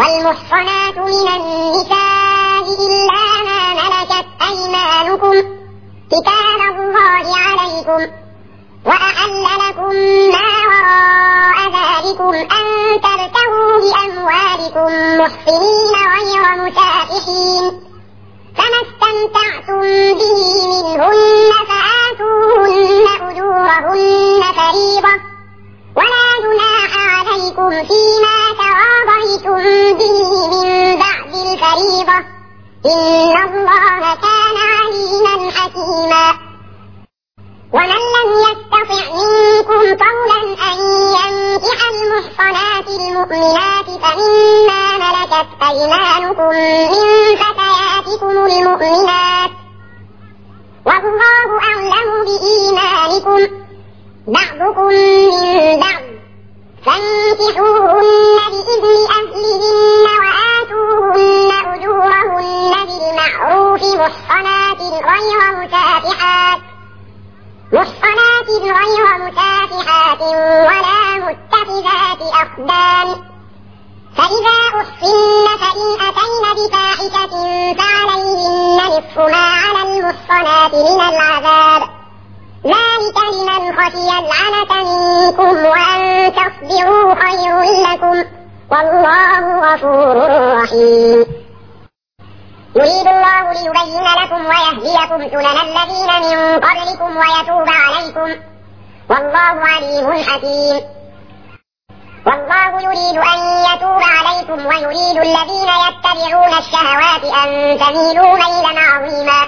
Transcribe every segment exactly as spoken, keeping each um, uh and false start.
والمحصنات من النساء إلا ما ملكت أيمانكم كتاب الله عليكم وأحل لكم ما وراء ذلكم أن تبتغوا بأموالكم محصنين غير مسافحين فما استمتعتم به منهن فآتوهن أجورهن فريضة ولا جناح عليكم فيما تراضيتم به من بعد الفريضة إن الله كان عليما حكيما ومن لم يستطع منكم طولا أن ينكح المحصنات المؤمنات فمما ملكت أيمانكم من فتياتكم المؤمنات والله أعلم بإيمانكم بعضكم من بعض فانكحوهن بإذن أهلهن وآتوهن أجورهن بالمعروف محصنات غير مسافحات محصنات غير مسافحات ولا متخذات أخدان فإذا أحصن فإن أتين بفاحشة فعليهن نصف ما على المحصنات من العذاب ذلك لمن خشي العنة منكم وأن تصبروا خير لكم والله غفور رحيم يريد الله ليبين لكم ويهديكم سنن الذين من قبلكم ويتوب عليكم والله عليم حكيم والله يريد أن يتوب عليكم ويريد الذين يتبعون الشهوات أن تميلوا ميلا عظيما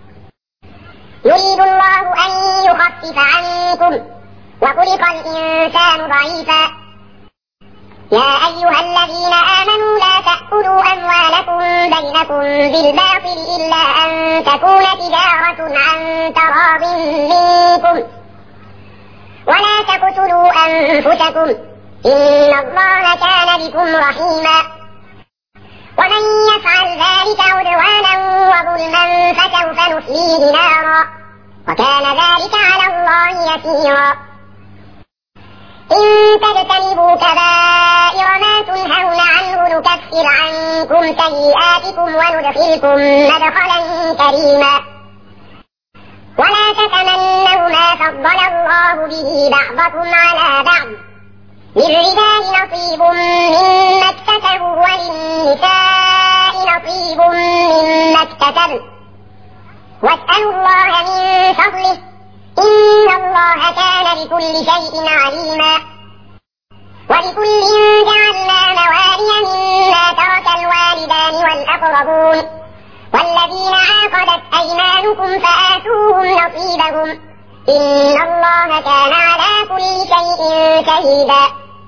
يريد الله أن يخفف عنكم وخلق الإنسان ضعيفا يا أيها الذين آمنوا لا تأكلوا أموالكم بينكم بالباطل إلا أن تكون تجارة عن تراض منكم ولا تقتلوا أنفسكم إن الله كان بكم رحيما ومن يفعل ذلك عدوانا وظلما فسوف نصليه نارا وكان ذلك على الله يسيرا إن تجتنبوا كبائر ما تنهون عنه نكفر عنكم سيئاتكم وندخلكم مدخلا كريما ولا تتمنوا ما فضل الله به بعضكم على بعض للرجال نصيب مما اكتسبوا وللنساء نصيب مما اكتسبن واسألوا الله من فضله إن الله كان بكل شيء عليما ولكل جعلنا موالي مما ترك الوالدان والأقربون والذين عاقدت أيمانكم فآتوهم نصيبهم إن الله كان على كل شيء شهيدا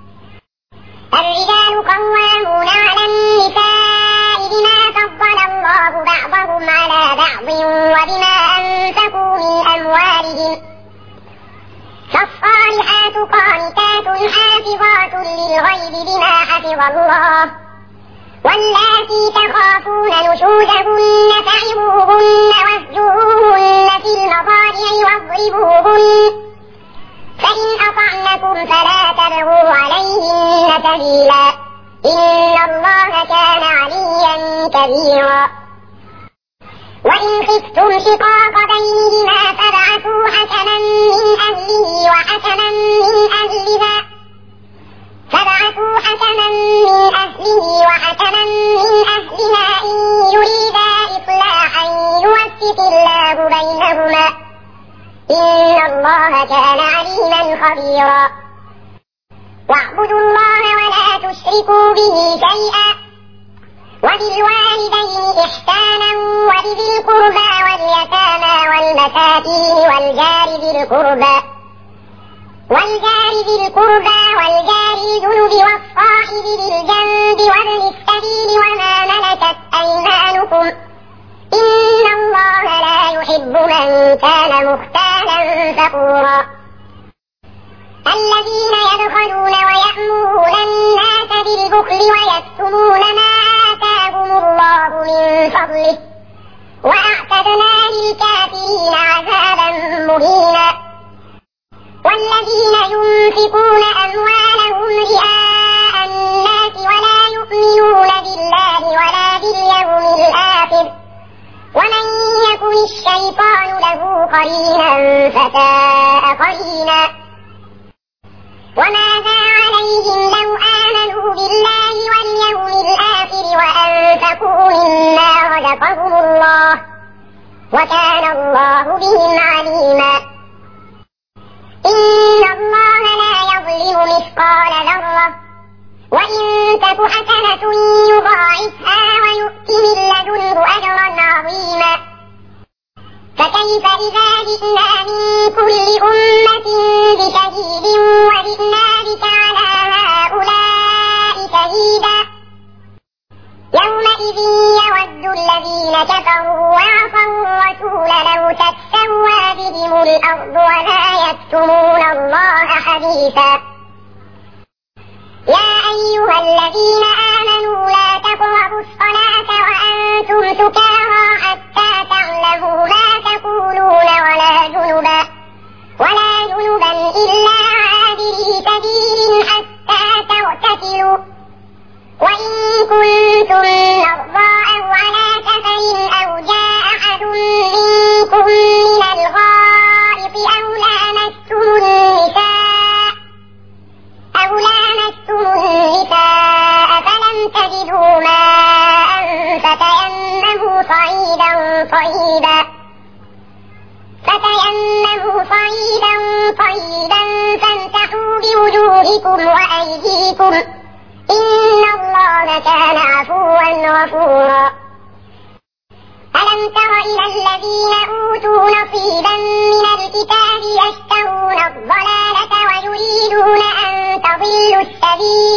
الرجال قوامون على النساء بما فضل الله بعضهم على بعض وبما أنفقوا من أموالهم فالصالحات قانتات حافظات للغيب بما حفظ الله واللاتي تخافون نشوزهن فعظوهن واهجروهن في المضاجع واضربوهن فإن أطعنكم فلا تبغوا عليهن سبيلا إن الله كان عليا كبيرا وإن خفتم شقاق بينهما فابعثوا حكما من أهله وحكما من أهلها فابعثوا حكما من أهله وحكما من أهلها إن يريدا إصلاحا يوفق الله بينهما إن الله كان عليما خبيرا واعبدوا الله ولا تشركوا به شيئا وبالوالدين إحسانا وبذي القربى واليتامى والمساكين والجار ذي القربى والجار ذي القربى والجار الجنب والصاحب بالجنب وابن السبيل وما ملكت أيمانكم إن الله لا يحب من كان مختالا فخورا الذين يبخلون ويأمرون الناس بالبخل ويكتمون ما آتاهم الله من فضله وأعتدنا للكافرين عذابا مهينا والذين ينفقون أموالهم رئاء الناس ولا يؤمنون قرينا فساء قرينا وماذا عليهم لو آمنوا بالله واليوم الآخر وأنفقوا مما رزقهم الله وكان الله بهم عليما إن الله لا يظلم مثقال ذرة وإن تك حسنة يضاعفها ويؤت من لدنه أجرا عظيما فكيف إذا جئنا من كل أمة بشهيد وجئنا بك على هؤلاء شهيدا يومئذ يود الذين كفروا وعصوا الرسول لو تسوى بهم الأرض ولا يكتمون الله حديثا يا أيها الذين آمنوا لا تقربوا الصلاة وأنتم سكارى حتى تعلموا ما تقولون ولا جنبا ولا جنبا إلا عابري سبيل حتى تغتسلوا وإن كنتم مرضى أو على سفر أو جاء أحد منكم من الغائط أو لامستم النساء أو لامستم النساء فلم تجدوا ماء فتيمموا صعيدا طيبا فتيمموا صعيدا طيبا فامسحوا بوجوهكم وأيديكم إن الله كان عفوا غفورا ألم تر إلى الذين أوتوا نصيبا من الكتاب يشترون الضلالة ويريدون أن تضلوا السبيل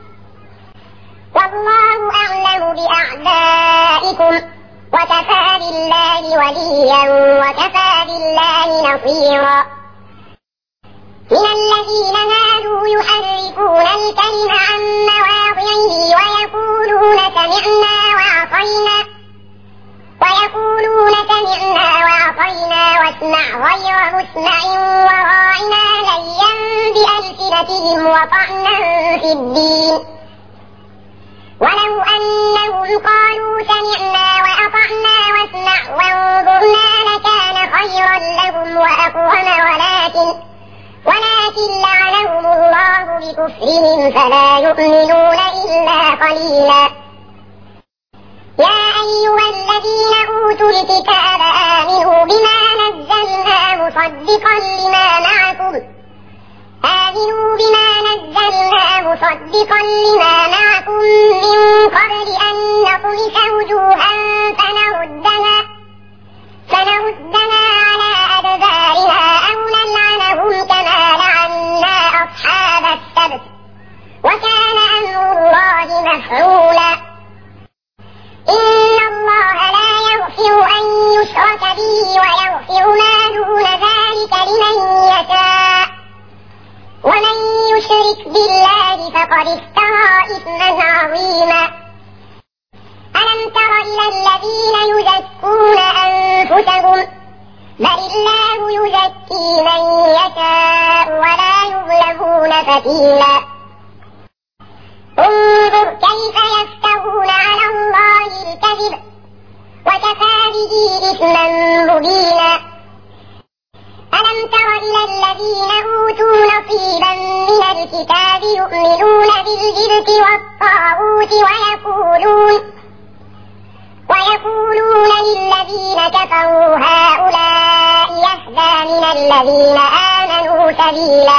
والله أعلم بأعدائكم وكفى بالله وليا وكفى بالله نصيرا من الذين هادوا يحرفون الكلم عن مواضعه ويقولون سمعنا وعصينا ويقولون سمعنا وعصينا واسمع غير مسمع وراعنا ليا بألسنتهم وطعنا في الدين ولو أنهم قالوا سمعنا وأطعنا واسمع وانظرنا لكان خيرا لهم وأقوم ولكن ولكن لعنهم الله بكفرهم فلا يؤمنون إلا قليلا يا أيها الذين أوتوا الكتاب آمنوا بما نزلنا مصدقا لما معكم آمنوا بما نزلنا مصدقا لما معكم من قبل أن نطمس وجوها فنردها فنردها على أدبارها أو نلعنهم كما لعنا أصحاب السبت وكان أمر الله مفعولا إن الله لا يغفر أن يشرك به ويغفر ما دون ذلك لمن يشاء ومن يشرك بالله فقد افترى إثما عظيما ألم تر إلى الذين يزكون أنفسهم بل الله يزكي من يشاء ولا يظلمون فتيلا انظر كيف يفترون على الله الكذب وكفى به إثما مبينا ألم تر إلى الذين أوتوا نصيبا من الكتاب يؤمنون بالجبت والطاغوت ويقولون ويقولون للذين كفروا هؤلاء يهدى من الذين آمنوا سبيلا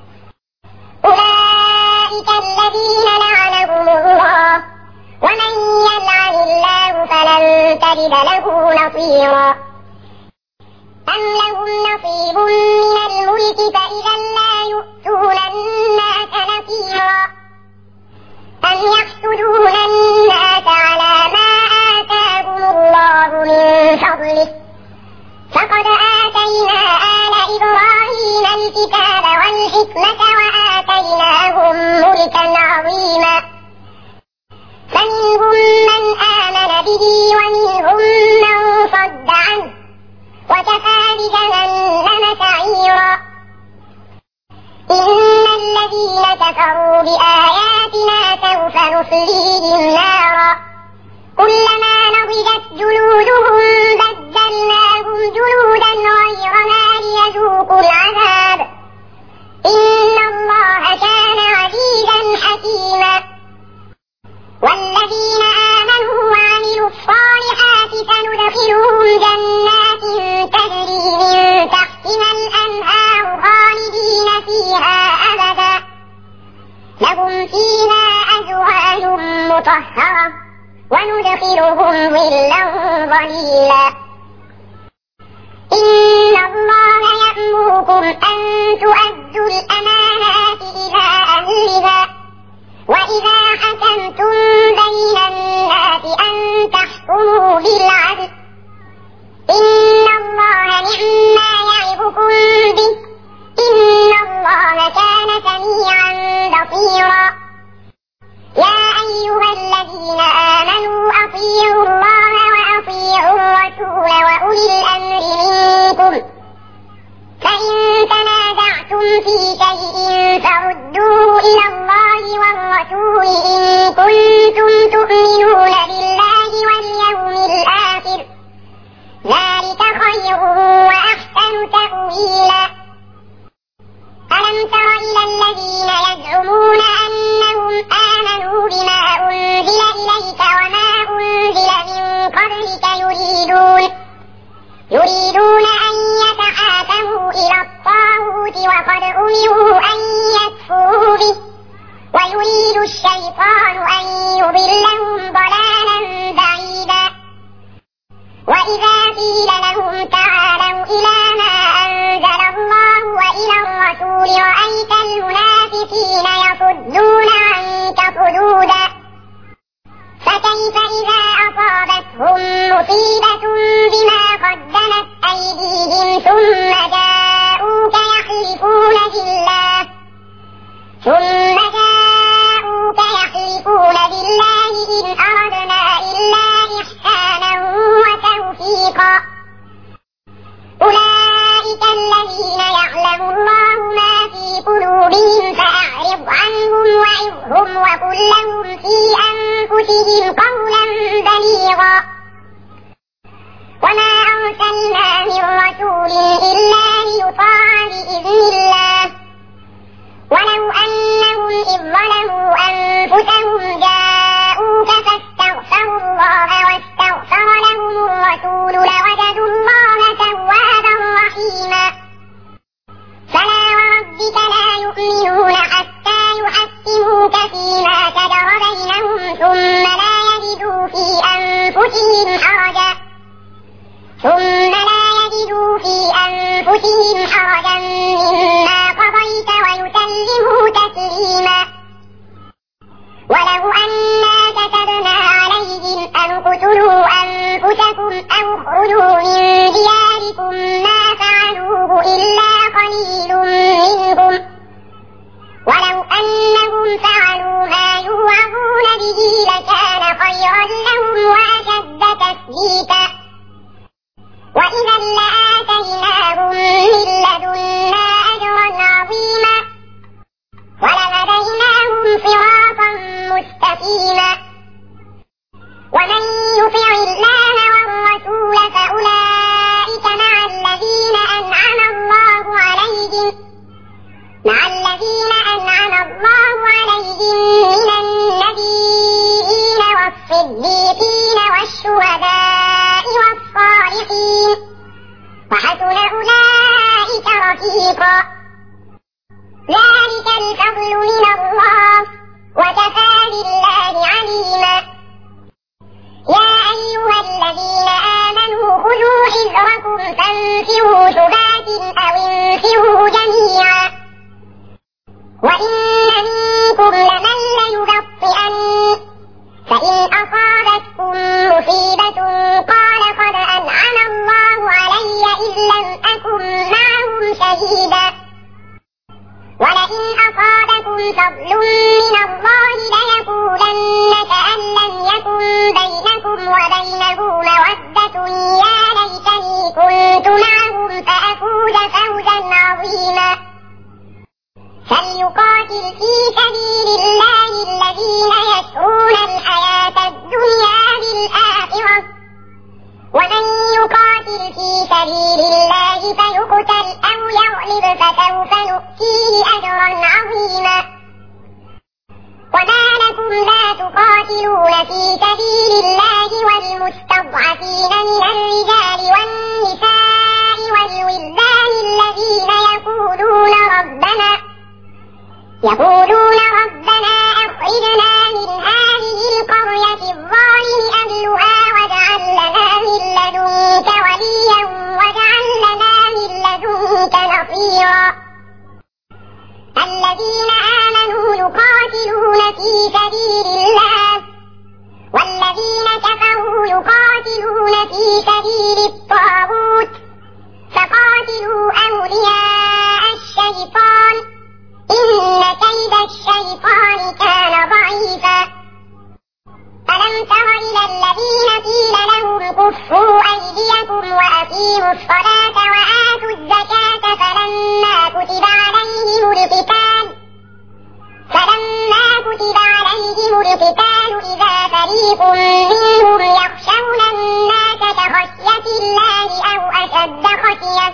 أولئك الذين لعنهم الله ومن يلعن الله فلن تجد له نصيرا أم لهم نصيب من الملك فإذا لا يؤتون الناس نصيرا أم يحسدون الناس على ما آتاهم الله من فضله فقد آتينا آل إبراهيم الكتاب والحكمة وآتيناهم ملكا عظيما فمنهم من آمن به ومنهم من صد عنه وكفى بجهنم سعيرا إن الذين كفروا بآياتنا سوف نصليهم نارا كلما نضجت جلودهم بدلناهم جلودا غيرها مطهرة وندخلهم ظلا ظليلا. إن الله يأمركم أن تؤدوا الأمانات إلى أهلها وإذا حكمتم بين الناس أن تحكموا بالعدل إن الله نعما يعظكم به إن الله كان سميعا بصيرا. يا أيها الذين آمنوا أطيعوا الله وأطيعوا الرسول وأولي الأمر منكم فإن تنازعتم في شيء فردوه إلى الله والرسول إن كنتم تؤمنون بالله واليوم الآخر ذلك خير وأحسن تأويلا. ألم تر إلى الذين يزعمون أنهم آمنوا بما أنزل إليك وما أنزل من قبلك يريدون يريدون أن يتحاكموا إلى الطاغوت وقد أمروا أن يكفروا به ويريد الشيطان أن يضلهم ضلالا بعيدا. وإذا قيل لهم تعالوا إلى ما أنزل الله وإلى الرسول رأيت المنافقين يصدون عنك صدودا. فكيف إذا أصابتهم مصيبة بما قدمت أيديهم ثم جاءوك يحلفون بالله ثم جاءوك يحلفون بالله إن أردنا إلا إحسانا وتوفيقا. أولئك الذين يعلم الله ما في قلوبهم فأعرض عنهم وعظهم وقل لهم في أنفسهم قولا بليغا. وما أرسلنا من رسول إلا ليطاع بإذن الله ولو أنهم إذ ظلموا أنفسهم جاءوك فاستغفروا الله واستغفر لهم الرسول لوجدوا الله توابا رحيما. فلا وربك لا يؤمنون حتى يحكموك فيما شجر بينهم ثم لا يجدوا في أنفسهم حرجا ثم لا يجدوا في أنفسهم حرجا مما قضيت ويسلموا تسليما. ولو أنا كتبنا عليهم أن اقتلوا أنفسكم أو اخرجوا من دياركم ما فعلوه إلا قليل منهم ولو أنهم فعلوا ما يوعظون به لكان خيرا لهم وأشد تثبيتا. وإذا لآتيناهم من لدنا أجرا عظيما ولهديناهم صراطا مستقيما. ومن يطع الله والرسول فأولئك مع الذين أنعم الله عليهم مع الذين أنعم الله عليهم من النبيين والصديقين والشهداء والصالحين وحسن أولئك رفيقا. ذلك الفضل من الله وكفى بالله عليما. يا أيها الذين آمنوا خذوا حذركم فانفروا ثبات أو انفروا جميعا وإن منكم لمن ليبطئن فإن أصابتكم مصيبة قال قد أنعم الله علي إذ لم أكن معهم شهيدا ولئن أصابكم فضل من الله ليقولن كأن لم يكن بينكم وبينه مودة يا ليتني كنت معهم فأفوز فوزا عظيما. فليقاتل في سبيل الله الذين يشرون الحياة الدنيا بالآخرة ومن يقاتل في سبيل الله فيقتل أو يغلب فسوف نؤتيه أجرا عظيما. وما لكم لا تقاتلون في سبيل الله والمستضعفين من الرجال والنساء والولدان الذين يقولون ربنا يقولون ربنا أخرجنا من هذه القرية إلى الذين قيل لهم كفوا أيديكم وأقيموا الصلاة وآتوا الزكاة فلما كتب عليهم القتال فلما كتب عليهم القتال إذا فريق منهم يخشون الناس كخشية الله أو أشد خشية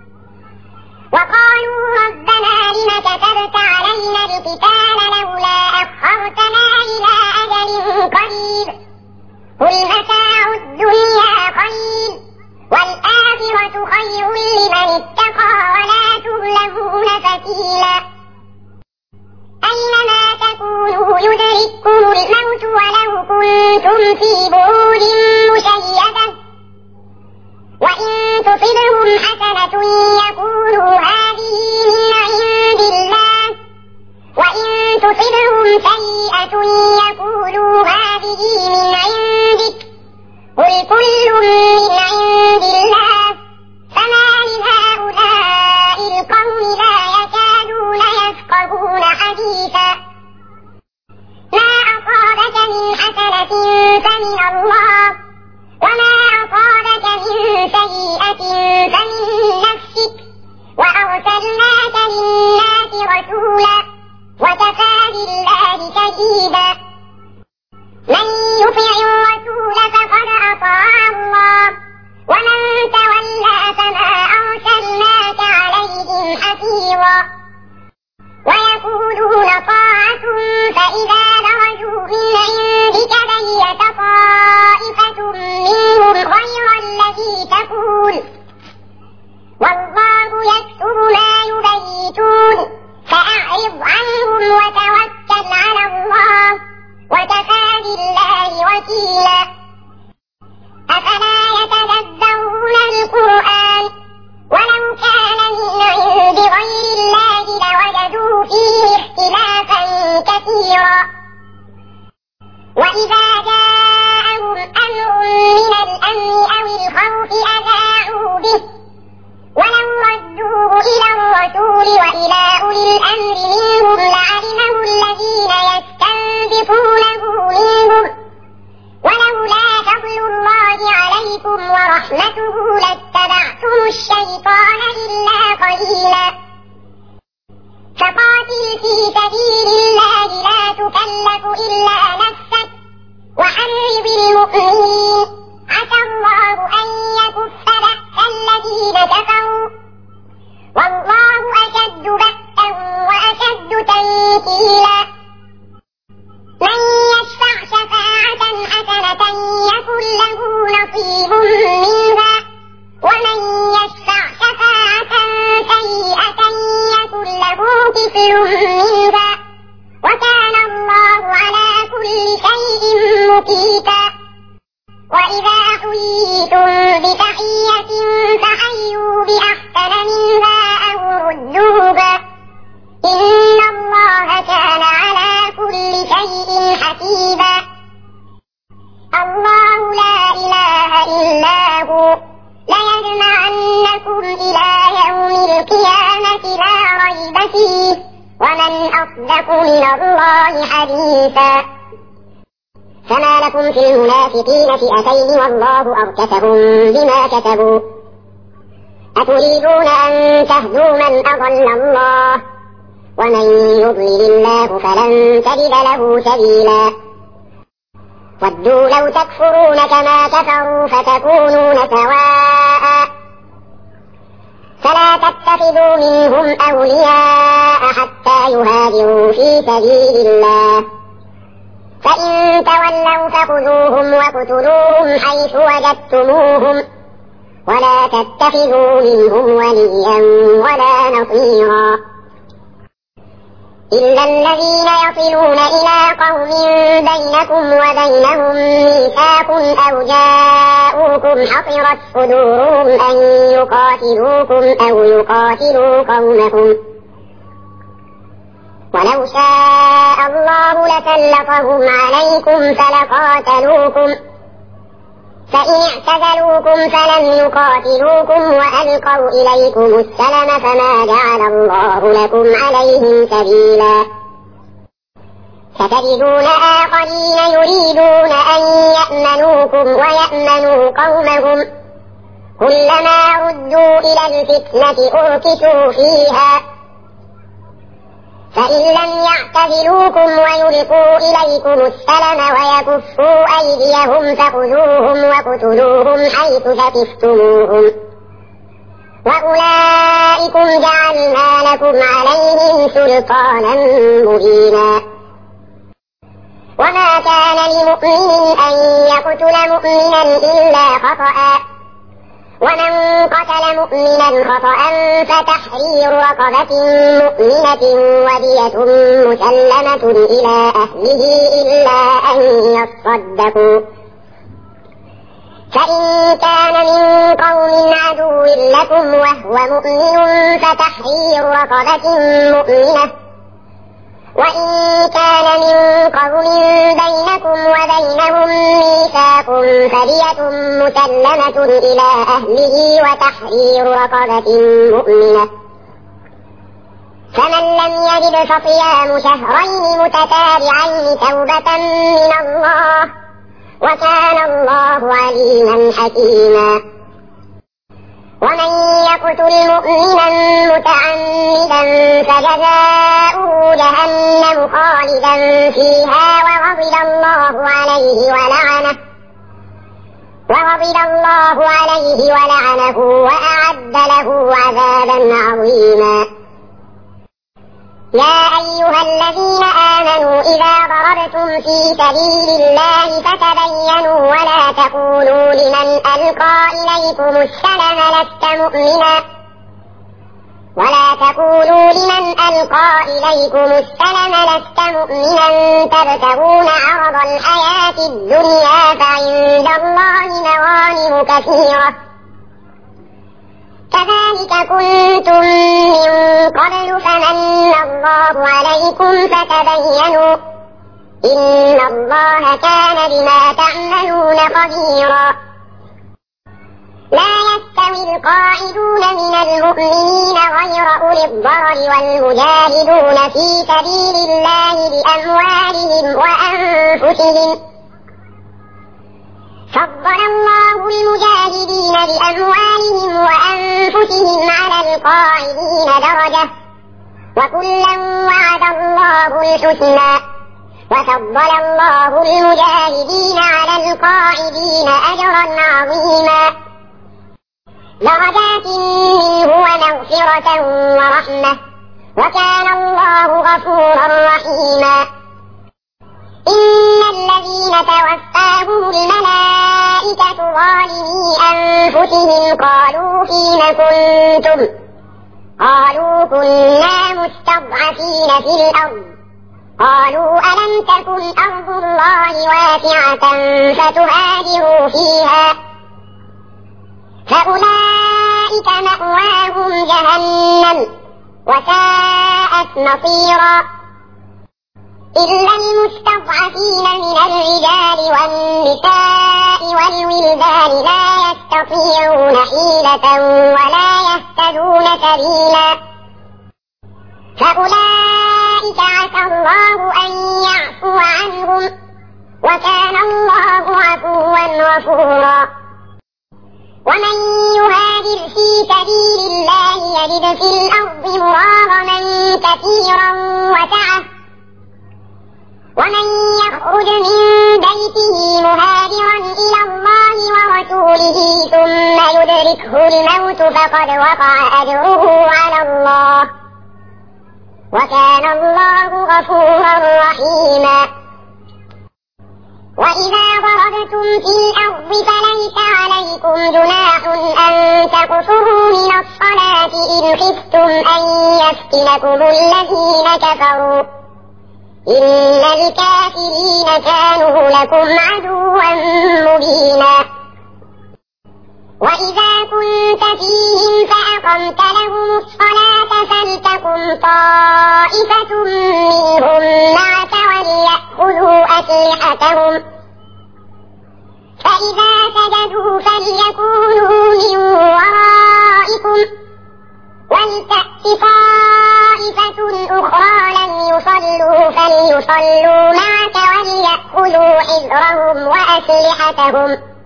وقالوا ربنا لم كتبت علينا القتال لولا أخرتنا إلى أجل قريب قل متاع الدنيا قليل والآخرة خير لمن اتقى ولا تظلمون فتيلا أينما تكونوا يدرككم الموت ولو كنتم في بروج مشيدة وإن تصبهم حسنة يقولوا هذه من عند الله وإن تصبهم سيئة يقولوا هذه من عندك قل كل من عند الله فما لهؤلاء القوم لا يكادون يفقهون حديثا ما أصابك من حسنة فمن الله وما أصابك من سيئة فمن نفسك وأرسلناك للناس رسولا وكفى بالله شهيدا من يطع الرسول فقد أطاع الله ومن تولى فما أرسلناك عليهم حفيظا ويقولون طاعة فإذا برزوا من عندك بيت طائفة منهم غير الذي تقول والله يكتب ما يبيتون فأعرض عنهم وتوكل على الله وكفى بالله وكيلا أفلا يتدبرون القرآن ولو كان من عند غير الله لوجدوا فيه اختلافا كثيرا وإذا جاءهم أمر من الأمن أو الخوف أذاعوا به ولو ردوه إلى الرسول وإلى أولي الأمر منهم لعلمه الذين يستنبطونه منهم ولولا فضل الله عليكم ورحمته لاتبعتم الشيطان إلا قليلا فقاتل في سبيل الله لا تكلف إلا نفسك وحرض المؤمنين عسى الله أن يكف بأس الذين كفروا والله أشد بأسا وأشد تنكيلا من يشفع شفاعة حسنة يكن له نصيب منها ومن يشفع شفاعة سيئة يكن له كفل منها وكان الله على كل شيء مقيتا وإذا حييتم بتحية فحيوا بأحسن منها أو ردوها إن الله كان على كل شيء حسيبا الله لا إله إلا هو ليجمعنكم إلى يوم القيامة لا ريب فيه ومن أصدق من الله حديثا فما لكم في المنافقين فئتين والله أركسهم بما كسبوا أتريدون أن تهدوا من أضل الله ومن يضلل الله فلن تجد له سبيلا ودوا لو تكفرون كما كفروا فتكونون سواء فلا تتخذوا منهم أولياء حتى يهاجروا في سبيل الله فإن تولوا فخذوهم وقتلوهم حيث وجدتموهم ولا تتخذوا منهم وليا ولا نصيرا إلا الذين يصلون إلى قوم بينكم وبينهم ميثاق أو جاءوكم حصرت صدورهم أن يقاتلوكم أو يقاتلوا قومكم ولو شاء الله لسلطهم عليكم فلقاتلوكم فإن اعتزلوكم فلم يقاتلوكم وألقوا إليكم السلم فما جعل الله لكم عليهم سبيلا ستجدون آخرين يريدون أن قومهم ويأمنوا قومهم كلما ردوا إلى الفتنة أركسوا فيها فإن لم يعتزلوكم ويلقوا إليكم السلم ويكفوا أيديهم فخذوهم وقتلوهم حيث ثقفتموهم وأولئكم جعلنا لكم عليهم سلطانا مبينا. وما كان لمؤمن أن يقتل مؤمنا إلا خطأ ومن قتل مؤمنا خطأ فتحرير رقبة مؤمنة ودية مسلمة إلى أهله إلا أن يصدقوا فإن كان من قوم عدو لكم وهو مؤمن فتحرير رقبة مؤمنة وإن كان من قوم بينكم وبينهم ميثاق فدية مسلمة إلى أهله وتحرير رقبة مؤمنة فمن لم يجد فصيام شهرين متتابعين توبة من الله وكان الله عليما حكيما. ومن يقتل مؤمنا متعمدا فجزاؤه جهنم خالدا فيها وغضب الله عليه ولعنه وغضب الله عليه ولعنه وأعد له عذابا عظيما. يا أيها الذين آمنوا إذا ضربتم في سبيل الله فتبينوا ولا تقولوا لمن ألقى إليكم السلم لست مؤمنا ولا تقولوا لمن ألقى إليكم السلم لست مؤمنا تبتغون عرض الحياة الدنيا فعند الله مغانم كثيرة كذلك كنتم من قبل فمن الله عليكم فتبينوا إن الله كان بما تعملون خبيرا. لا يستوي القاعدون من المؤمنين غير أولي الضرر والمجاهدون في سبيل الله بأموالهم وأنفسهم فضل الله المجاهدين بأموالهم وأنفسهم على القاعدين درجة وكلا وعد الله الحسنى وفضل الله المجاهدين على القاعدين أجرا عظيما درجات منه ومغفرة ورحمة وكان الله غفورا رحيما. إن الذين توفاهم الملائكة ظالمي أنفسهم قالوا فيم كنتم قالوا كنا مستضعفين في الأرض قالوا ألم تكن أرض الله واسعة فتهاجروا فيها فأولئك مأواهم جهنم وساءت مصيرا. إلا المستضعفين من الرجال والنساء والولدان لا يستطيعون حيلة ولا يهتدون سبيلا فأولئك عسى الله أن يعفو عنهم وكان الله عفوا غفورا. ومن يهاجر في سبيل الله يجد في الأرض مراغما كثيرا وسعة ومن يخرج من بيته مهاجرا إلى الله ورسوله ثم يدركه الموت فقد وقع أجره على الله وكان الله غفورا رحيما. وإذا ضربتم في الأرض فليس عليكم جناح أن تقصروا من الصلاة إن خفتم أن يفتنكم الذين كفروا إن الكافرين كانوا لكم عدوا مبينا. وإذا كنت فيهم فأقمت لهم الصلاة فلتكن طائفة منهم معك وليأخذوا أسلحتهم فإذا سجدوا فليكونوا من ورائكم ولتأت طائفة أخرى لم يصلوا فليصلوا معك وليأخذوا حذرهم وأسلحتهم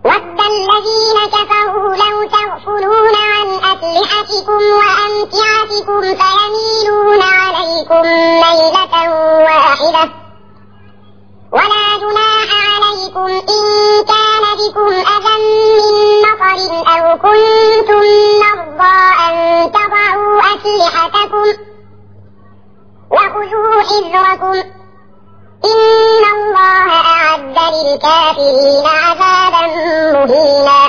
ود الذين كفروا لو تغفلون عن أسلحتكم وأمتعتكم فيميلون عليكم ميلة واحدة ولا جناح عليكم إن كان بكم أذى من مطر أو كنتم مرضى أن تضعوا أسلحتكم وخذوا حذركم إن الله أعد للكافرين عذابا مهينا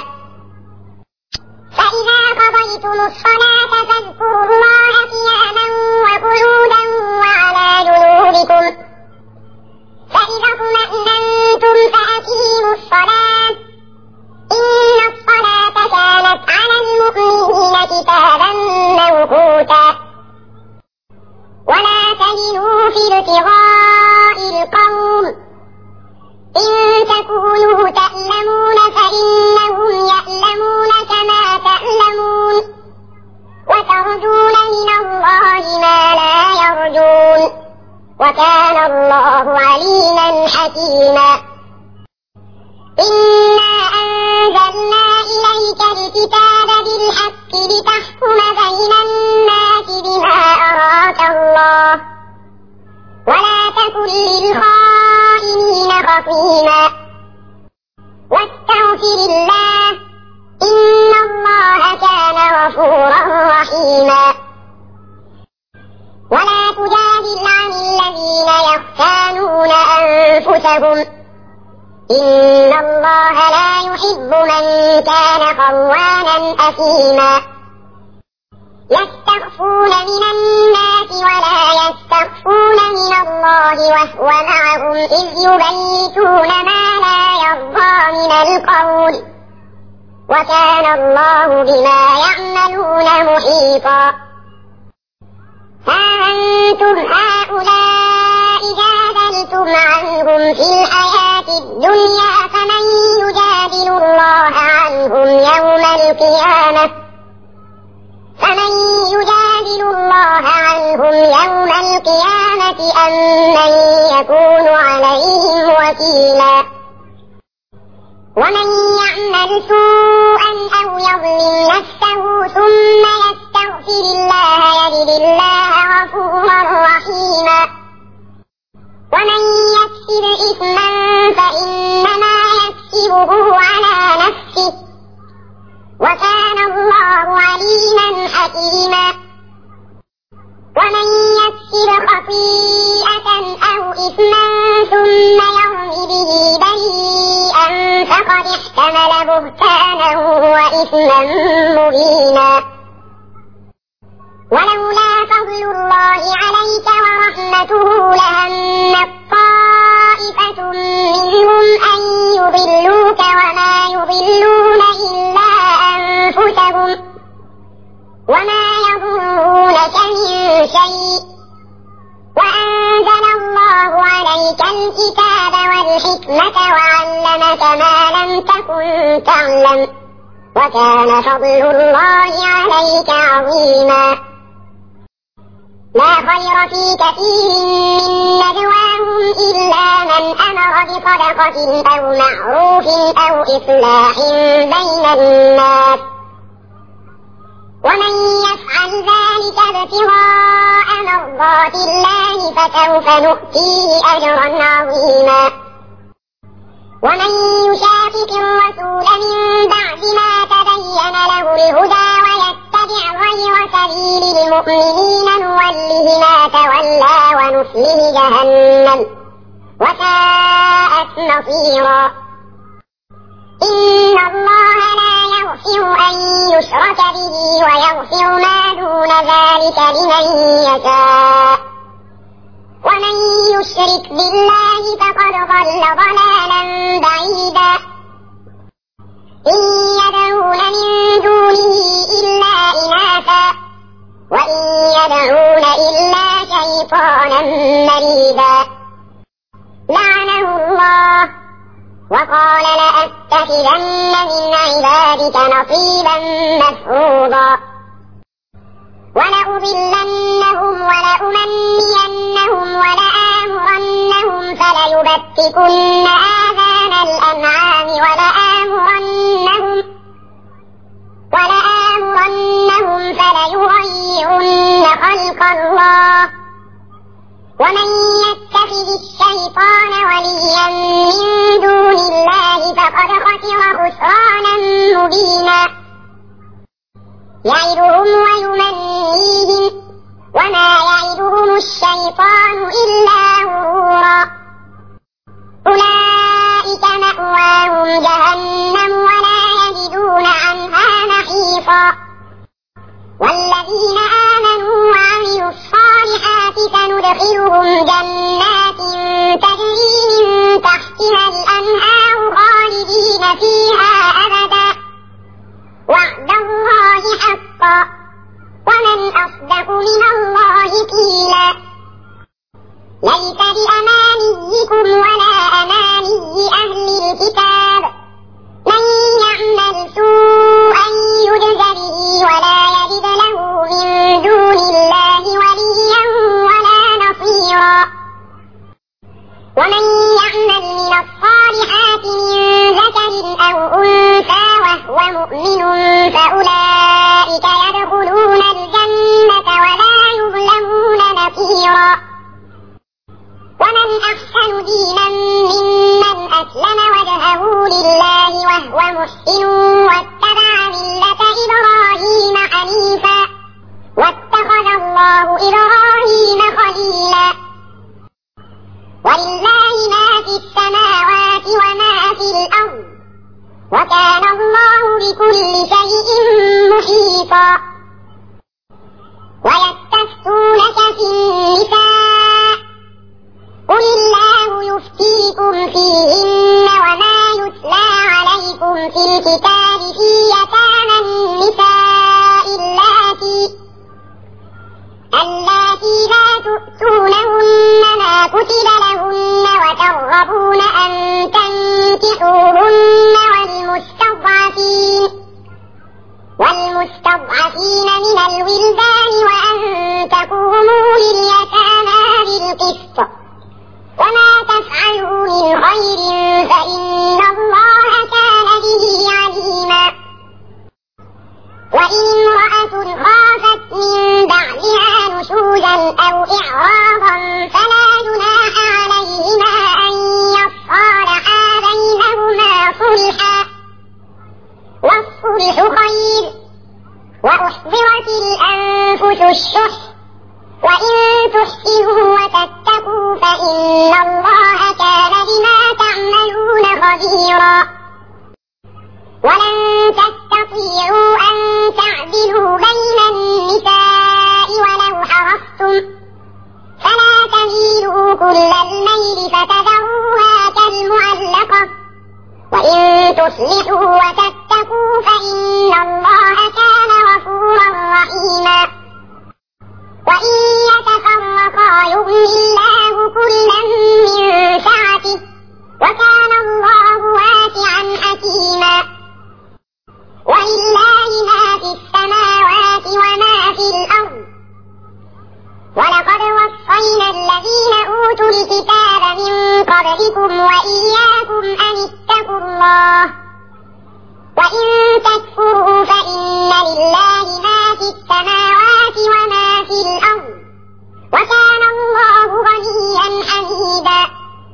فإذا قضيتم الصلاة فاذكروا الله قياما وقعودا وعلى جنوبكم فإذا اطمأننتم فأقيموا الصلاة إن الصلاة كانت على المؤمنين كتابا موقوتا ولا تهنوا في ابتغاء القوم إن تكونوا تألمون فإنهم يألمون كما تألمون وترجون من الله ما لا يرجون وكان الله عليما حكيما إنا أنزلنا إليك الكتاب بالحق لتحكم بين الناس بما أراك الله ولا تكن للخائنين خصيما واستغفر الله إن الله كان غفورا رحيما ولا تجادل عن الذين يختانون أنفسهم إن الله لا يحب من كان خوانا أثيما يستخفون من الناس ولا يستخفون من الله وهو معهم إذ يبيتون ما لا يرضى من القول وكان الله بما يعملون محيطا ها أنتم هؤلاء جادلتم عنهم في الحياة الدنيا فمن يجادل الله عنهم يوم القيامة فمن يجادل الله عنهم يوم القيامة أم من يكون عليهم وكيلا ومن يعمل سوءا أو يظلم نفسه ثم يستغفر الله يجد الله غفورا رحيما ومن يكسب إثما فإنما يكسبه على نفسه وكان الله عليما حكيما ومن يكسب خطيئة أو إثما ثم يرم به بريئا فقد احتمل بهتانا وإثما مبينا ولولا فضل الله عليك ورحمته لهمت طائفة منهم أن يضلوك وما يضلون إلا أنفسهم وما يضرونك من شيء وأنزل الله عليك الكتاب والحكمة وعلمك ما لم تكن تعلم وكان فضل الله عليك عظيما لا خير في كثير من نجواهم إلا من أمر بصدقة أو معروف أو إصلاح بين الناس ومن يفعل ذلك ابتغاء مرضات الله فسوف نؤتيه أجرا عظيما ومن يشاقق الرسول من بعد ما تبين له الهدى ويتبع غير سبيل المؤمنين نوله ما تولى ونصله جهنم وساءت مصيرا إن الله لا يغفر أن يشرك به ويغفر ما دون ذلك لمن يشاء ومن يشرك بالله فقد ضل ضلالا بعيدا إن يدعون من دونه إلا إناثا وإن يدعون إلا شيطانا مريدا لعنه الله وقال لأتخذن من عبادك نصيبا مفروضا ولأضلنهم ولأمنينهم ولآمرنهم فليبتكن آذان الأنعام ولآمرنهم ولآمرنهم فليغيرن خلق الله ومن يتخذ الشيطان وليا من دون الله فقد خسر خسرانا مبينا يعدهم ويمنيهم وما يعدهم الشيطان إلا غرورا أولئك مأواهم جهنم ولا يجدون عنها محيصا والذين آمنوا وعملوا الصالحات سندخلهم جنات تجري من تحتها الأنهار خالدين فيها أبدا وعد الله حقا ومن أصدق من الله قيلا ليس بأمانيكم ولا أماني أهل الكتاب من يعمل سوءا يجز به ولا يجد له من دون الله وليا ولا نصيرا ومن يعمل من الصالحات من ذكر أو أنثى وهو مؤمن فأولئك يدخلون الجنة ولا يظلمون نقيرا ومن أحسن دينا ممن أسلم وجهه لله وهو محسن واتبع ملة إبراهيم حنيفا واتخذ الله إبراهيم خليلا ولله ما في السماوات وما في الأرض وكان الله بكل شيء محيطا ويستفتونك في النساء قل الله يفتيكم فيهن وما يتلى عليكم في الكتاب في يتامى النساء اللاتي اللاتي لا تؤتونهن ما كتب لهن وترغبون أن تنكحوهن والمستضعفين والمستضعفين من الولدان وأن تقوموا لليتامى بالقسط وما تفعلوا من خير فإن الله كان به عليما وإن امرأة خافت من بعدها نشوزا أو إعراضا فلا جناح عليهما أن يصالحا بينهما صلحا والصلح خير وأحضرت الأنفس الشح وإن تحسنوا وتتقوا فإن الله كان بما تعملون خبيرا ولن تستطيعوا أن تعدلوا بين النساء ولو حرصتم فلا تميلوا كل الميل فتذروها كالمعلقة وإن تصلحوا وتتقوا فإن الله كان غفورا رحيما وإن يتفرقا يغني الله كلا من سعته وكان الله واسعا حكيما ولله ما في السماوات وما في الأرض ولقد وصينا الذين أوتوا الكتاب من قبلكم وإياكم أن اتقوا الله وإن تكفروا فإن لله ما في السماوات وما في الأرض وكان الله غنيا حميدا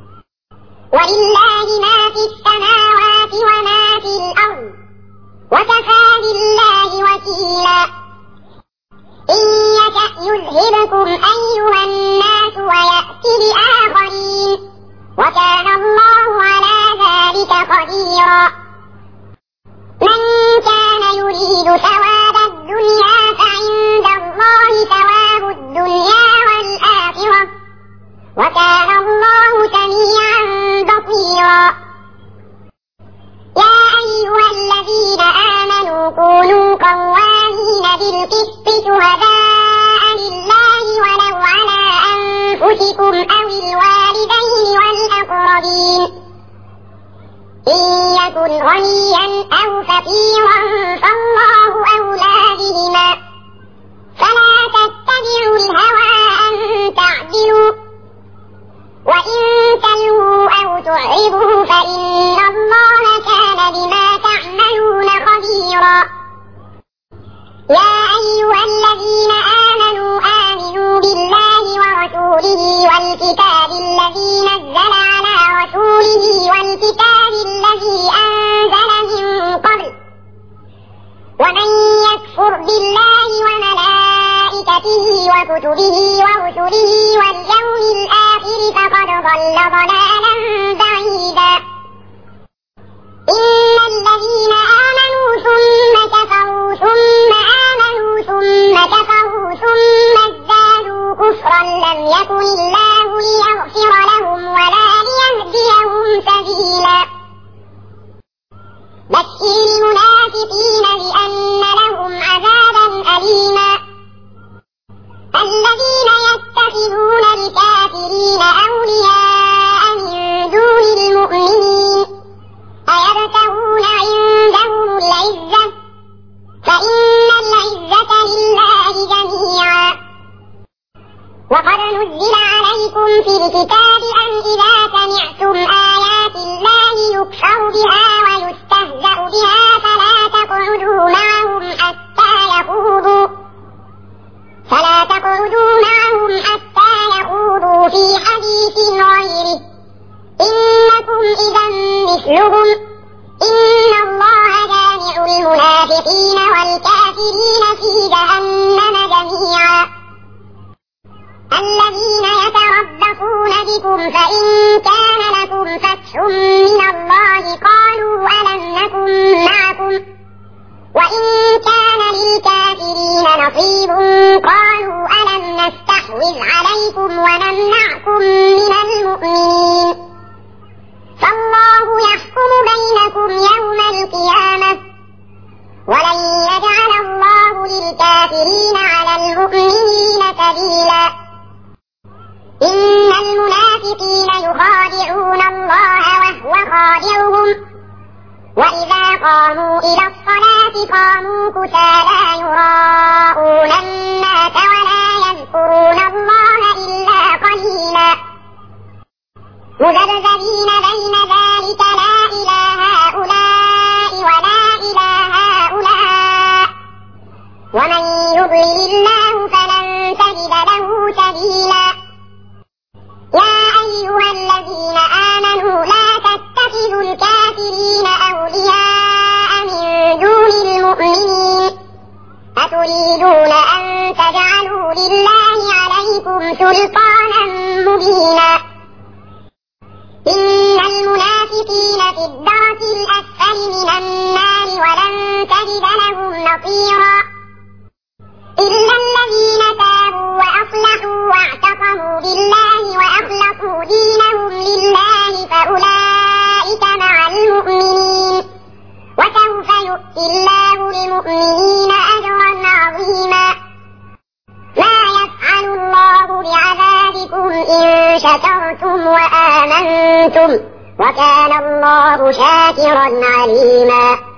ولله ما في السماوات وما في الأرض وكفى بالله وكيلا إن يشأ يذهبكم أيها الناس ويأتي بآخرين وكان الله على ذلك قديرا من كان يريد ثواب الدنيا فعند الله ثواب الدنيا والآخرة وكان الله سميعا بصيرا يا أيها الذين آمنوا كونوا قوامين بالقسط شهداء لله ولو على أنفسكم أو الوالدين والأقربين إن يكن غنيا أو فقيرا فالله أولى بهما فلا تتبعوا الهوى أن تعدلوا وإن وإن تلووا أو تعرضوا فإن الله كان بما تعملون خبيرا. يا أيها الذين آمنوا آمنوا بالله ورسوله والكتاب الذي نزل على رسوله والكتاب الذي أنزل من قبل، ومن يكفر بالله وملائكته وكتبه ورسله واليوم الآخر فقد ضل ضلالا بعيدا. إن الذين آمنوا ثم كفروا ثم آمنوا ثم كفروا ثم ازدادوا كفرا لم يكن الله ليغفر لهم ولا ليهديهم سبيلا. بشر المنافقين بأن لهم عذابا أليما. الذين يتخذون الكافرين أولياء من دون المؤمنين أيبتغون عندهم العزة فإن العزة لله جميعا. وقد نزل عليكم في الكتاب أن إذا سمعتم آيات الله يكفر بها ويستهزأ بها فلا تقعدوا معهم حتى يخوضوا فلا تقعدوا معهم حتى يخوضوا في حديث غيره إنكم إذا مثلهم إن الله جامع المنافقين والكافرين في جهنم جميعا. الذين يتربصون بكم فإن كان لكم فتح من الله قالوا ألم نكن معكم وإن كان للكافرين نصيب قالوا ألم نستحوذ عليكم ونمنعكم من المؤمنين فالله يحكم بينكم يوم القيامة ولن يجعل الله للكافرين على المؤمنين سبيلا. إن المنافقين يخادعون الله وهو خادعهم وإذا قاموا إلى الصلاة قاموا كسالى يراءون الناس ولا يذكرون الله إلا قليلا. مذبذبين بين ذلك لا إله هؤلاء ولا إله هؤلاء ومن يضلل الله فلن تجد له سبيلا. يا أيها الذين آمنوا لا تتخذوا الكافرين أولياء من دون المؤمنين أتريدون أن تجعلوا لله عليكم سلطانا مبينا. إن المنافقين في الدرك الأسفل من النار ولن تجد لهم نصيرا إلا الذين تابوا وأصلحوا واعتصموا بالله وأخلصوا دينهم لله فأولئك مع المؤمنين وسوف يؤتي الله المؤمنين أجرا عظيما. ما يفعل الله بعذابكم إن شكرتم وآمنتم وكان الله شاكرا عليما.